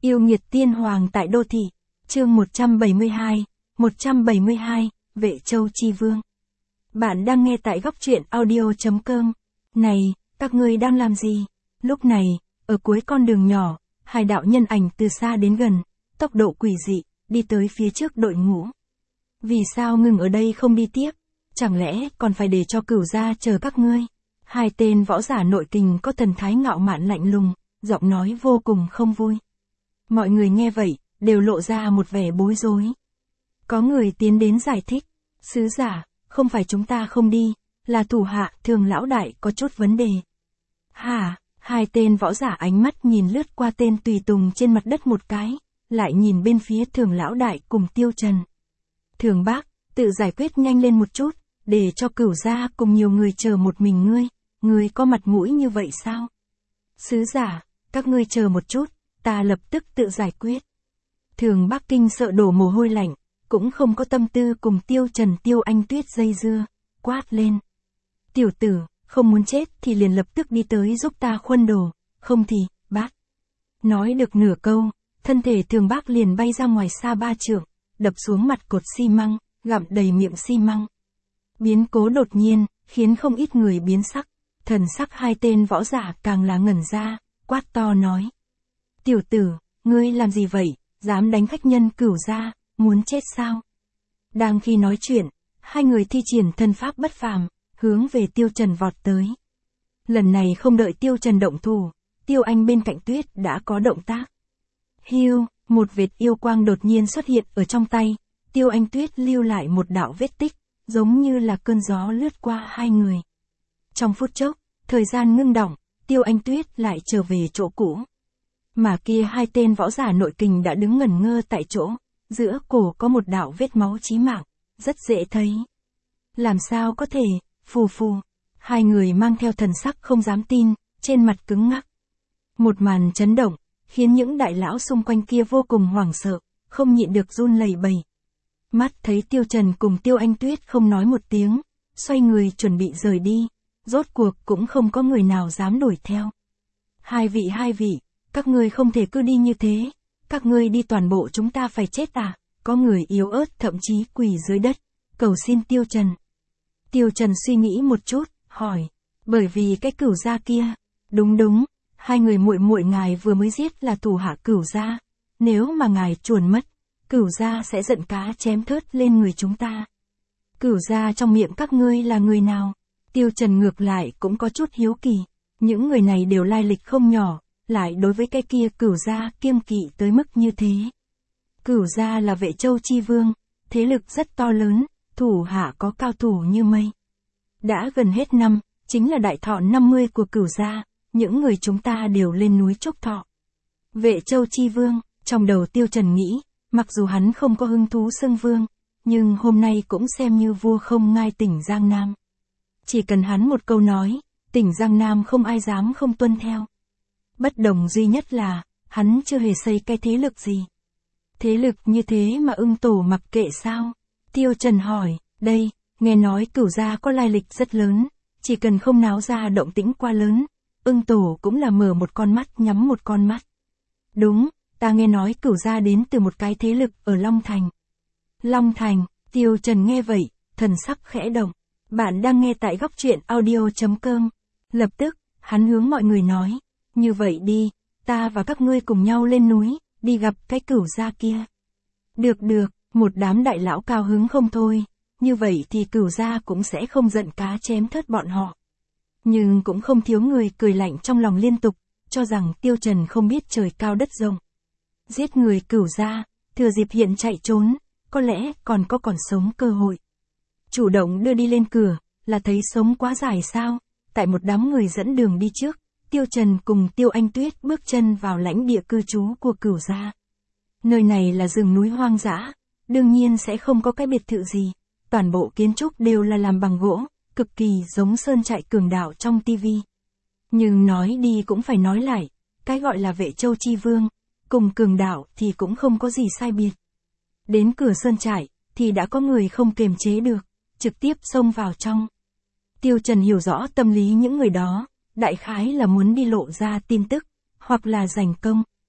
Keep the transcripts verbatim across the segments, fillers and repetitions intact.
Yêu nghiệt tiên hoàng tại đô thị. Chương một trăm bảy mươi hai, một trăm bảy mươi hai, Vệ Châu Chi Vương. Bạn đang nghe tại góc truyện audio chấm com. Này, các ngươi đang làm gì? Lúc này, ở cuối con đường nhỏ, hai đạo nhân ảnh từ xa đến gần, tốc độ quỷ dị, đi tới phía trước đội ngũ. Vì sao ngừng ở đây không đi tiếp? Chẳng lẽ còn phải để cho Cửu gia chờ các ngươi? Hai tên võ giả nội kình có thần thái ngạo mạn lạnh lùng, giọng nói vô cùng không vui. Mọi người nghe vậy, đều lộ ra một vẻ bối rối. Có người tiến đến giải thích, sứ giả, không phải chúng ta không đi, là thủ hạ Thường lão đại có chút vấn đề. Hả? Hai tên võ giả ánh mắt nhìn lướt qua tên tùy tùng trên mặt đất một cái, lại nhìn bên phía Thường lão đại cùng Tiêu Trần. Thường bác, tự giải quyết nhanh lên một chút, để cho Cửu gia cùng nhiều người chờ một mình ngươi, ngươi có mặt mũi như vậy sao? Sứ giả, các ngươi chờ một chút, ta lập tức tự giải quyết. Thường Bắc Kinh sợ đổ mồ hôi lạnh, cũng không có tâm tư cùng Tiêu Trần Tiêu Anh Tuyết dây dưa, quát lên. Tiểu tử, không muốn chết thì liền lập tức đi tới giúp ta khuân đồ, không thì, bác. Nói được nửa câu, thân thể Thường Bác liền bay ra ngoài xa ba trượng, đập xuống mặt cột xi măng, gặm đầy miệng xi măng. Biến cố đột nhiên, khiến không ít người biến sắc, thần sắc hai tên võ giả càng là ngẩn ra, quát to nói. Tiểu tử, ngươi làm gì vậy, dám đánh khách nhân Cửu gia, muốn chết sao? Đang khi nói chuyện, hai người thi triển thân pháp bất phàm, hướng về Tiêu Trần vọt tới. Lần này không đợi Tiêu Trần động thủ, Tiêu Anh bên cạnh Tuyết đã có động tác. Hiu, một vệt yêu quang đột nhiên xuất hiện ở trong tay, Tiêu Anh Tuyết lưu lại một đạo vết tích, giống như là cơn gió lướt qua hai người. Trong phút chốc, thời gian ngưng đọng, Tiêu Anh Tuyết lại trở về chỗ cũ. Mà kia hai tên võ giả nội kình đã đứng ngẩn ngơ tại chỗ, giữa cổ có một đạo vết máu chí mạng, rất dễ thấy. Làm sao có thể, phù phù, hai người mang theo thần sắc không dám tin, trên mặt cứng ngắc. Một màn chấn động, khiến những đại lão xung quanh kia vô cùng hoảng sợ, không nhịn được run lẩy bẩy. Mắt thấy Tiêu Trần cùng Tiêu Anh Tuyết không nói một tiếng, xoay người chuẩn bị rời đi, rốt cuộc cũng không có người nào dám đuổi theo. Hai vị hai vị, các ngươi không thể cứ đi như thế, các ngươi đi toàn bộ chúng ta phải chết à? Có người yếu ớt thậm chí quỳ dưới đất, cầu xin Tiêu Trần. Tiêu Trần suy nghĩ một chút, hỏi, bởi vì cái Cửu gia kia, đúng đúng, hai người muội muội ngài vừa mới giết là thủ hạ Cửu gia, nếu mà ngài chuồn mất, Cửu gia sẽ giận cá chém thớt lên người chúng ta. Cửu gia trong miệng các ngươi là người nào? Tiêu Trần ngược lại cũng có chút hiếu kỳ, những người này đều lai lịch không nhỏ, lại đối với cái kia Cửu gia kiêng kỵ tới mức như thế. Cửu gia là Vệ Châu Chi Vương, thế lực rất to lớn, thủ hạ có cao thủ như mây. Đã gần hết năm, chính là đại thọ năm mươi của Cửu gia, những người chúng ta đều lên núi chúc thọ. Vệ Châu Chi Vương, trong đầu Tiêu Trần nghĩ, mặc dù hắn không có hứng thú xưng vương, nhưng hôm nay cũng xem như vua không ngai tỉnh Giang Nam. Chỉ cần hắn một câu nói, tỉnh Giang Nam không ai dám không tuân theo. Bất đồng duy nhất là, hắn chưa hề xây cái thế lực gì. Thế lực như thế mà ưng tổ mặc kệ sao? Tiêu Trần hỏi, đây, nghe nói Cửu gia có lai lịch rất lớn, chỉ cần không náo ra động tĩnh quá lớn, ưng tổ cũng là mở một con mắt nhắm một con mắt. Đúng, ta nghe nói Cửu gia đến từ một cái thế lực ở Long Thành. Long Thành, Tiêu Trần nghe vậy, thần sắc khẽ động. Bạn đang nghe tại góc truyện audio chấm com. Lập tức, hắn hướng mọi người nói, như vậy đi, ta và các ngươi cùng nhau lên núi, đi gặp cái Cửu gia kia. Được được, một đám đại lão cao hứng không thôi, như vậy thì Cửu gia cũng sẽ không giận cá chém thớt bọn họ. Nhưng cũng không thiếu người cười lạnh trong lòng liên tục, cho rằng Tiêu Trần không biết trời cao đất rộng. Giết người Cửu gia, thừa dịp hiện chạy trốn, có lẽ còn có còn sống cơ hội. Chủ động đưa đi lên cửa, là thấy sống quá dài sao? Tại một đám người dẫn đường đi trước, Tiêu Trần cùng Tiêu Anh Tuyết bước chân vào lãnh địa cư trú của Cửu gia. Nơi này là rừng núi hoang dã, đương nhiên sẽ không có cái biệt thự gì, toàn bộ kiến trúc đều là làm bằng gỗ, cực kỳ giống sơn trại cường đạo trong tivi. Nhưng nói đi cũng phải nói lại, cái gọi là Vệ Châu Chi Vương, cùng cường đạo thì cũng không có gì sai biệt. Đến cửa sơn trại, thì đã có người không kiềm chế được, trực tiếp xông vào trong. Tiêu Trần hiểu rõ tâm lý những người đó, đại khái là muốn đi lộ ra tin tức, hoặc là giành công.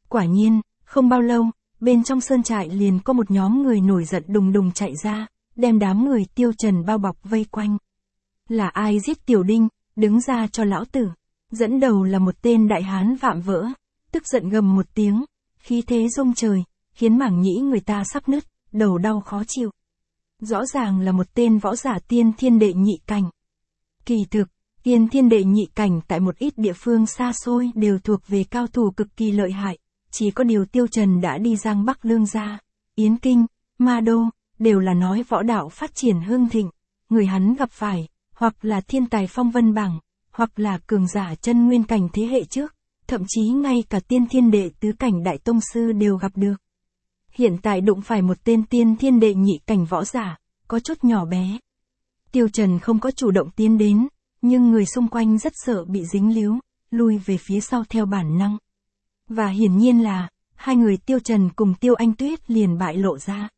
Quả nhiên, không bao lâu, bên trong sơn trại liền có một nhóm người nổi giận đùng đùng chạy ra, đem đám người Tiêu Trần bao bọc vây quanh. Là ai giết Tiểu Đinh, đứng ra cho lão tử. Dẫn đầu là một tên đại hán vạm vỡ, tức giận gầm một tiếng, khí thế rung trời, khiến mảng nhĩ người ta sắp nứt, đầu đau khó chịu. Rõ ràng là một tên võ giả tiên thiên đệ nhị cảnh. Kỳ thực, tiên thiên đệ nhị cảnh tại một ít địa phương xa xôi đều thuộc về cao thủ cực kỳ lợi hại, chỉ có điều Tiêu Trần đã đi Giang Bắc Lương Gia, Yến Kinh, Ma Đô, đều là nói võ đạo phát triển hưng thịnh, người hắn gặp phải, hoặc là thiên tài phong vân bảng, hoặc là cường giả chân nguyên cảnh thế hệ trước, thậm chí ngay cả tiên thiên đệ tứ cảnh đại tông sư đều gặp được. Hiện tại đụng phải một tên tiên thiên đệ nhị cảnh võ giả, có chút nhỏ bé. Tiêu Trần không có chủ động tiến đến, nhưng người xung quanh rất sợ bị dính líu, lui về phía sau theo bản năng. Và hiển nhiên là, hai người Tiêu Trần cùng Tiêu Anh Tuyết liền bại lộ ra.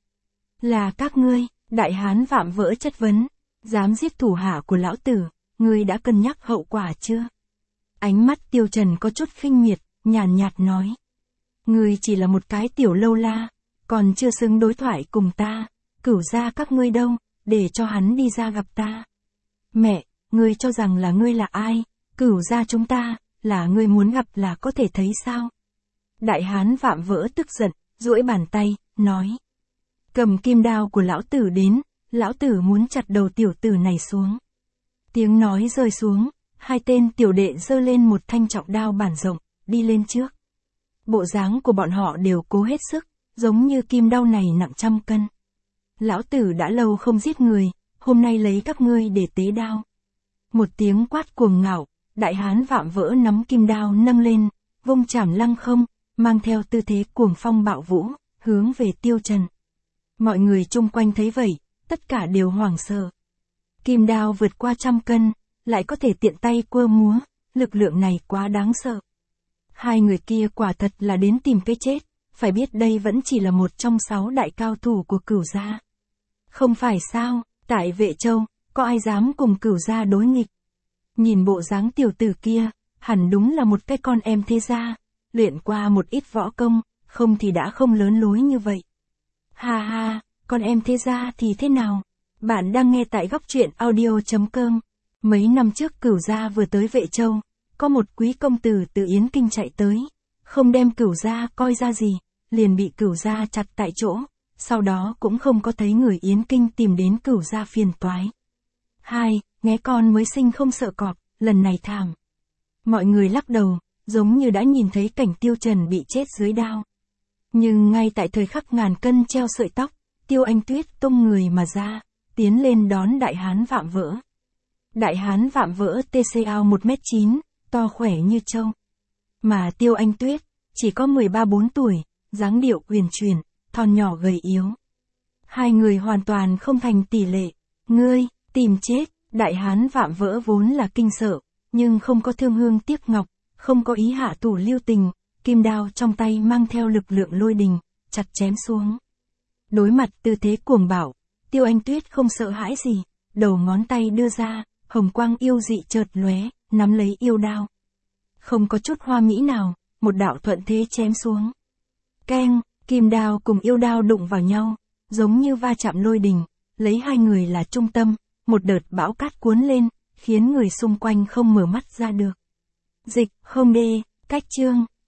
Là các ngươi, đại hán vạm vỡ chất vấn, dám giết thủ hạ của lão tử, ngươi đã cân nhắc hậu quả chưa? Ánh mắt Tiêu Trần có chút khinh miệt, nhàn nhạt nói. Ngươi chỉ là một cái tiểu lâu la, còn chưa xứng đối thoại cùng ta, Cửu gia các ngươi đâu, để cho hắn đi ra gặp ta. Mẹ, ngươi cho rằng là ngươi là ai, Cửu gia chúng ta, là ngươi muốn gặp là có thể thấy sao? Đại hán vạm vỡ tức giận, duỗi bàn tay, nói. Cầm kim đao của lão tử đến, lão tử muốn chặt đầu tiểu tử này xuống. Tiếng nói rơi xuống, hai tên tiểu đệ giơ lên một thanh trọng đao bản rộng, đi lên trước. Bộ dáng của bọn họ đều cố hết sức, giống như kim đao này nặng trăm cân. Lão tử đã lâu không giết người, hôm nay lấy các ngươi để tế đao. Một tiếng quát cuồng ngạo, đại hán vạm vỡ nắm kim đao nâng lên, vung chảm lăng không, mang theo tư thế cuồng phong bạo vũ, hướng về Tiêu Trần. Mọi người chung quanh thấy vậy, tất cả đều hoảng sợ. Kim đao vượt qua trăm cân, lại có thể tiện tay quơ múa, lực lượng này quá đáng sợ. Hai người kia quả thật là đến tìm cái chết, phải biết đây vẫn chỉ là một trong sáu đại cao thủ của Cửu gia. Không phải sao, tại Vệ Châu, có ai dám cùng Cửu gia đối nghịch. Nhìn bộ dáng tiểu tử kia, hẳn đúng là một cái con em thế gia, luyện qua một ít võ công, không thì đã không lớn lối như vậy. Ha ha, con em thế gia thì thế nào? Bạn đang nghe tại góc truyện audio chấm com. Mấy năm trước Cửu gia vừa tới Vệ Châu, có một quý công tử từ Yến Kinh chạy tới, không đem Cửu gia coi ra gì, liền bị Cửu gia chặt tại chỗ, sau đó cũng không có thấy người Yến Kinh tìm đến Cửu gia phiền toái. Hai, nghe con mới sinh không sợ cọp, lần này thảm. Mọi người lắc đầu, giống như đã nhìn thấy cảnh Tiêu Trần bị chết dưới đao. Nhưng ngay tại thời khắc ngàn cân treo sợi tóc, Tiêu Anh Tuyết tung người mà ra, tiến lên đón đại hán vạm vỡ. Đại hán vạm vỡ tê xê ao một mét chín, to khỏe như trâu. Mà Tiêu Anh Tuyết, chỉ có mười ba bốn tuổi, dáng điệu uyển chuyển, thon nhỏ gầy yếu. Hai người hoàn toàn không thành tỷ lệ. Ngươi, tìm chết, đại hán vạm vỡ vốn là kinh sợ, nhưng không có thương hương tiếc ngọc, không có ý hạ thủ lưu tình, kim đao trong tay mang theo lực lượng lôi đình, chặt chém xuống. Đối mặt tư thế cuồng bạo, Tiêu Anh Tuyết không sợ hãi gì, đầu ngón tay đưa ra, hồng quang yêu dị chợt lóe, nắm lấy yêu đao. Không có chút hoa mỹ nào, một đạo thuận thế chém xuống. Keng, kim đao cùng yêu đao đụng vào nhau, giống như va chạm lôi đình, lấy hai người là trung tâm, một đợt bão cát cuốn lên, khiến người xung quanh không mở mắt ra được. Dịch, không đê, cách chương.